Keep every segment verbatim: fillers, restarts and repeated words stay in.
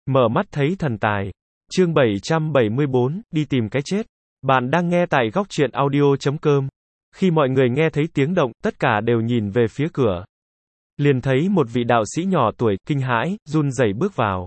Mở mắt thấy thần tài. Chương bảy trăm bảy mươi bốn, đi tìm cái chết. Bạn đang nghe tại góc truyện audio chấm com. Khi mọi người nghe thấy tiếng động, tất cả đều nhìn về phía cửa. Liền thấy một vị đạo sĩ nhỏ tuổi, kinh hãi, run rẩy bước vào.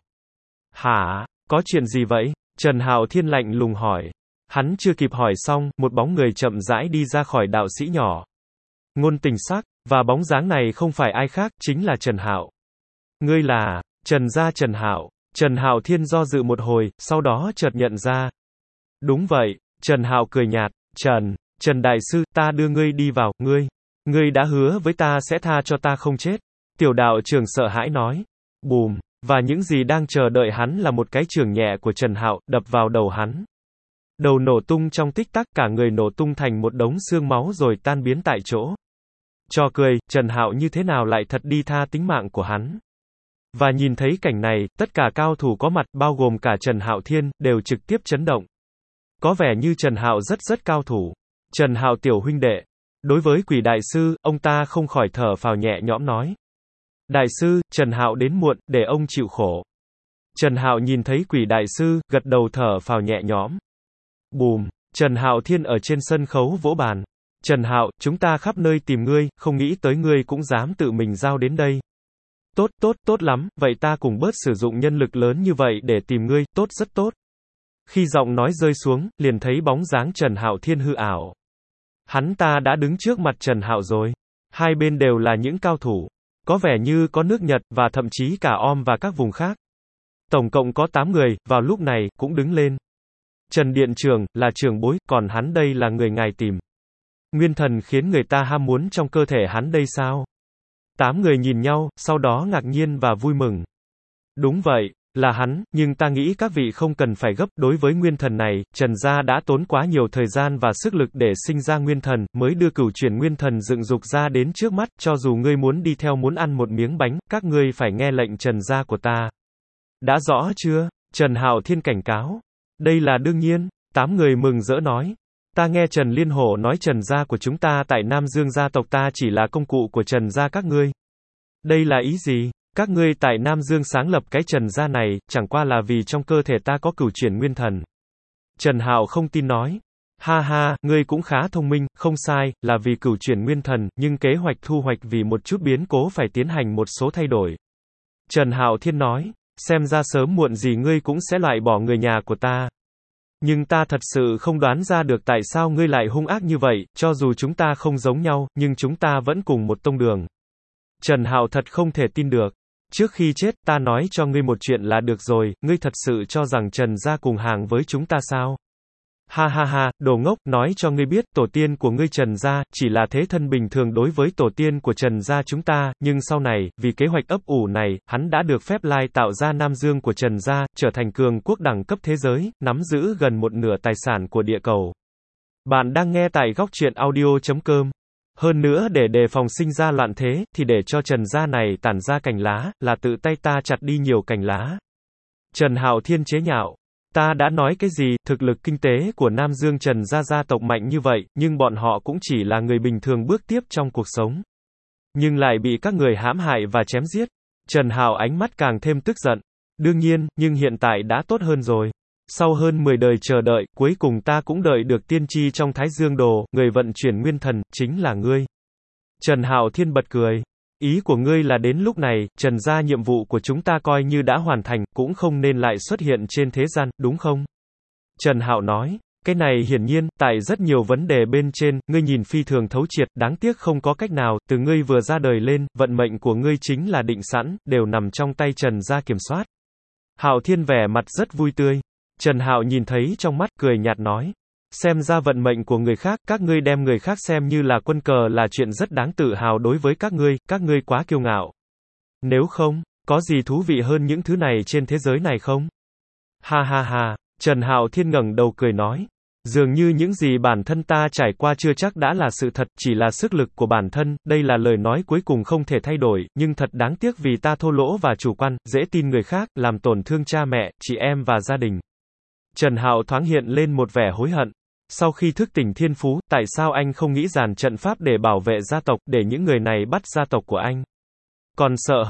Hả? Có chuyện gì vậy? Trần Hạo Thiên lạnh lùng hỏi. Hắn chưa kịp hỏi xong, một bóng người chậm rãi đi ra khỏi đạo sĩ nhỏ. Ngôn Tình Sắc, và bóng dáng này không phải ai khác, chính là Trần Hạo. Ngươi là Trần gia Trần Hạo. Trần Hạo Thiên do dự một hồi, sau đó chợt nhận ra. Đúng vậy, Trần Hạo cười nhạt, Trần, Trần Đại Sư, ta đưa ngươi đi vào, ngươi, ngươi đã hứa với ta sẽ tha cho ta không chết. Tiểu đạo trưởng sợ hãi nói. Bùm, và những gì đang chờ đợi hắn là một cái chưởng nhẹ của Trần Hạo, đập vào đầu hắn. Đầu nổ tung trong tích tắc, cả người nổ tung thành một đống xương máu rồi tan biến tại chỗ. Trò cười, Trần Hạo như thế nào lại thật đi tha tính mạng của hắn. Và nhìn thấy cảnh này, tất cả cao thủ có mặt, bao gồm cả Trần Hạo Thiên, đều trực tiếp chấn động. Có vẻ như Trần Hạo rất rất cao thủ. Trần Hạo tiểu huynh đệ. Đối với Quỷ Đại Sư, ông ta không khỏi thở phào nhẹ nhõm nói. Đại sư, Trần Hạo đến muộn, để ông chịu khổ. Trần Hạo nhìn thấy Quỷ Đại Sư, gật đầu thở phào nhẹ nhõm. Bùm, Trần Hạo Thiên ở trên sân khấu vỗ bàn. Trần Hạo, chúng ta khắp nơi tìm ngươi, không nghĩ tới ngươi cũng dám tự mình giao đến đây. Tốt, tốt, tốt lắm, vậy ta cùng bớt sử dụng nhân lực lớn như vậy để tìm ngươi, tốt rất tốt. Khi giọng nói rơi xuống, liền thấy bóng dáng Trần Hạo Thiên hư ảo. Hắn ta đã đứng trước mặt Trần Hạo rồi. Hai bên đều là những cao thủ. Có vẻ như có nước Nhật, và thậm chí cả Om và các vùng khác. Tổng cộng có tám người, vào lúc này, cũng đứng lên. Trần Điện Trưởng, là trưởng bối, còn hắn đây là người ngài tìm. Nguyên thần khiến người ta ham muốn trong cơ thể hắn đây sao? Tám người nhìn nhau, sau đó ngạc nhiên và vui mừng. Đúng vậy, là hắn, nhưng ta nghĩ các vị không cần phải gấp, đối với nguyên thần này, Trần gia đã tốn quá nhiều thời gian và sức lực để sinh ra nguyên thần, mới đưa cửu chuyển nguyên thần dựng dục ra đến trước mắt, cho dù ngươi muốn đi theo muốn ăn một miếng bánh, các ngươi phải nghe lệnh Trần gia của ta. Đã rõ chưa? Trần Hạo Thiên cảnh cáo. Đây là đương nhiên, tám người mừng rỡ nói. Ta nghe Trần Liên Hổ nói Trần gia của chúng ta tại Nam Dương gia tộc ta chỉ là công cụ của Trần gia các ngươi. Đây là ý gì? Các ngươi tại Nam Dương sáng lập cái Trần gia này, chẳng qua là vì trong cơ thể ta có cửu chuyển nguyên thần. Trần Hạo không tin nói. Ha ha, ngươi cũng khá thông minh, không sai, là vì cửu chuyển nguyên thần, nhưng kế hoạch thu hoạch vì một chút biến cố phải tiến hành một số thay đổi. Trần Hạo Thiên nói, xem ra sớm muộn gì ngươi cũng sẽ loại bỏ người nhà của ta. Nhưng ta thật sự không đoán ra được tại sao ngươi lại hung ác như vậy, cho dù chúng ta không giống nhau, nhưng chúng ta vẫn cùng một tông đường. Trần Hạo thật không thể tin được. Trước khi chết, ta nói cho ngươi một chuyện là được rồi, ngươi thật sự cho rằng Trần gia cùng hàng với chúng ta sao? Ha ha ha, đồ ngốc, nói cho ngươi biết, tổ tiên của ngươi Trần gia, chỉ là thế thân bình thường đối với tổ tiên của Trần gia chúng ta, nhưng sau này, vì kế hoạch ấp ủ này, hắn đã được phép lai tạo ra Nam Dương của Trần gia, trở thành cường quốc đẳng cấp thế giới, nắm giữ gần một nửa tài sản của địa cầu. Bạn đang nghe tại góc truyện audio chấm com. Hơn nữa để đề phòng sinh ra loạn thế, thì để cho Trần gia này tản ra cành lá, là tự tay ta chặt đi nhiều cành lá. Trần Hạo Thiên chế nhạo. Ta đã nói cái gì, thực lực kinh tế của Nam Dương Trần gia gia tộc mạnh như vậy, nhưng bọn họ cũng chỉ là người bình thường bước tiếp trong cuộc sống. Nhưng lại bị các người hãm hại và chém giết. Trần Hạo ánh mắt càng thêm tức giận. Đương nhiên, nhưng hiện tại đã tốt hơn rồi. Sau hơn mười đời chờ đợi, cuối cùng ta cũng đợi được tiên tri trong Thái Dương Đồ, người vận chuyển nguyên thần, chính là ngươi. Trần Hạo Thiên bật cười. Ý của ngươi là đến lúc này, Trần gia nhiệm vụ của chúng ta coi như đã hoàn thành, cũng không nên lại xuất hiện trên thế gian, đúng không? Trần Hạo nói, cái này hiển nhiên, tại rất nhiều vấn đề bên trên, ngươi nhìn phi thường thấu triệt, đáng tiếc không có cách nào, từ ngươi vừa ra đời lên, vận mệnh của ngươi chính là định sẵn, đều nằm trong tay Trần gia kiểm soát. Hạo Thiên vẻ mặt rất vui tươi. Trần Hạo nhìn thấy trong mắt, cười nhạt nói. Xem ra vận mệnh của người khác, các ngươi đem người khác xem như là quân cờ là chuyện rất đáng tự hào đối với các ngươi, các ngươi quá kiêu ngạo. Nếu không, có gì thú vị hơn những thứ này trên thế giới này không? Ha ha ha, Trần Hạo Thiên ngẩng đầu cười nói. Dường như những gì bản thân ta trải qua chưa chắc đã là sự thật, chỉ là sức lực của bản thân, đây là lời nói cuối cùng không thể thay đổi, nhưng thật đáng tiếc vì ta thô lỗ và chủ quan, dễ tin người khác, làm tổn thương cha mẹ, chị em và gia đình. Trần Hạo thoáng hiện lên một vẻ hối hận. Sau khi thức tỉnh thiên phú, tại sao anh không nghĩ dàn trận pháp để bảo vệ gia tộc, để những người này bắt gia tộc của anh? Còn sợ hơn,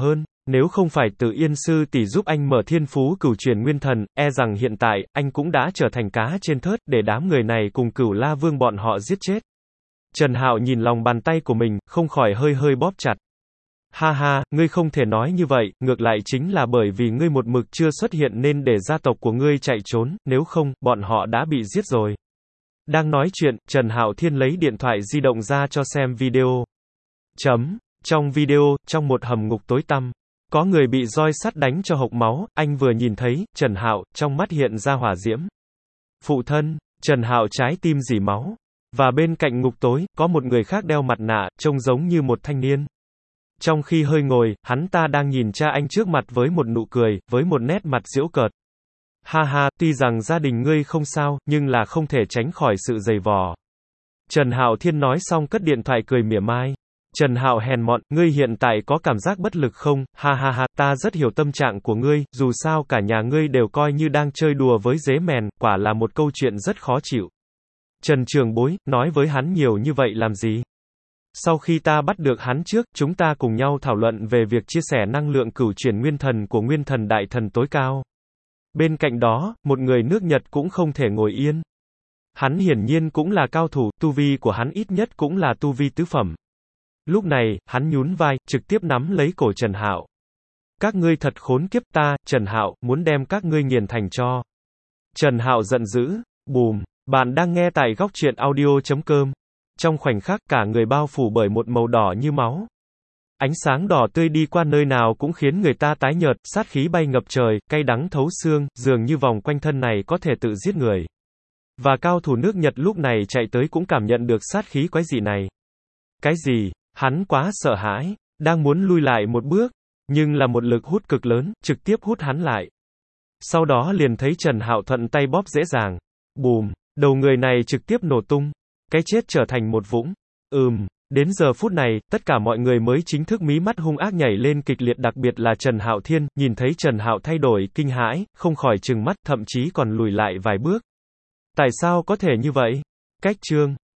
Nếu không phải Từ Yên sư tỷ giúp anh mở thiên phú cửu truyền nguyên thần, e rằng hiện tại, anh cũng đã trở thành cá trên thớt, để đám người này cùng Cửu La Vương bọn họ giết chết. Trần Hạo nhìn lòng bàn tay của mình, không khỏi hơi hơi bóp chặt. Ha ha, ngươi không thể nói như vậy, ngược lại chính là bởi vì ngươi một mực chưa xuất hiện nên để gia tộc của ngươi chạy trốn, nếu không, bọn họ đã bị giết rồi. Đang nói chuyện, Trần Hạo Thiên lấy điện thoại di động ra cho xem video. Chấm. Trong video, trong một hầm ngục tối tăm, có người bị roi sắt đánh cho hộc máu, anh vừa nhìn thấy, Trần Hạo, trong mắt hiện ra hỏa diễm. Phụ thân, Trần Hạo trái tim rỉ máu. Và bên cạnh ngục tối, có một người khác đeo mặt nạ, trông giống như một thanh niên. Trong khi hơi ngồi, hắn ta đang nhìn cha anh trước mặt với một nụ cười, với một nét mặt giễu cợt. Ha ha, tuy rằng gia đình ngươi không sao, nhưng là không thể tránh khỏi sự dày vò. Trần Hạo Thiên nói xong cất điện thoại cười mỉa mai. Trần Hạo hèn mọn, ngươi hiện tại có cảm giác bất lực không? Ha ha ha, ta rất hiểu tâm trạng của ngươi, dù sao cả nhà ngươi đều coi như đang chơi đùa với dế mèn, quả là một câu chuyện rất khó chịu. Trần Trường Bối, nói với hắn nhiều như vậy làm gì? Sau khi ta bắt được hắn trước, chúng ta cùng nhau thảo luận về việc chia sẻ năng lượng cửu chuyển nguyên thần của nguyên thần đại thần tối cao. Bên cạnh đó, một người nước Nhật cũng không thể ngồi yên. Hắn hiển nhiên cũng là cao thủ, tu vi của hắn ít nhất cũng là tu vi tứ phẩm. Lúc này, hắn nhún vai, trực tiếp nắm lấy cổ Trần Hạo. Các ngươi thật khốn kiếp, ta, Trần Hạo, muốn đem các ngươi nghiền thành tro. Trần Hạo giận dữ, bùm, bạn đang nghe tại góc truyện audio chấm com. Trong khoảnh khắc, cả người bao phủ bởi một màu đỏ như máu. Ánh sáng đỏ tươi đi qua nơi nào cũng khiến người ta tái nhợt, sát khí bay ngập trời, cay đắng thấu xương, dường như vòng quanh thân này có thể tự giết người. Và cao thủ nước Nhật lúc này chạy tới cũng cảm nhận được sát khí quái dị này. Cái gì? Hắn quá sợ hãi, đang muốn lui lại một bước, nhưng là một lực hút cực lớn, trực tiếp hút hắn lại. Sau đó liền thấy Trần Hạo thuận tay bóp dễ dàng. Bùm, đầu người này trực tiếp nổ tung. Cái chết trở thành một vũng. Ừm, đến giờ phút này, tất cả mọi người mới chính thức mí mắt hung ác nhảy lên kịch liệt, đặc biệt là Trần Hạo Thiên, nhìn thấy Trần Hạo thay đổi, kinh hãi, không khỏi trừng mắt, thậm chí còn lùi lại vài bước. Tại sao có thể như vậy? Cách chương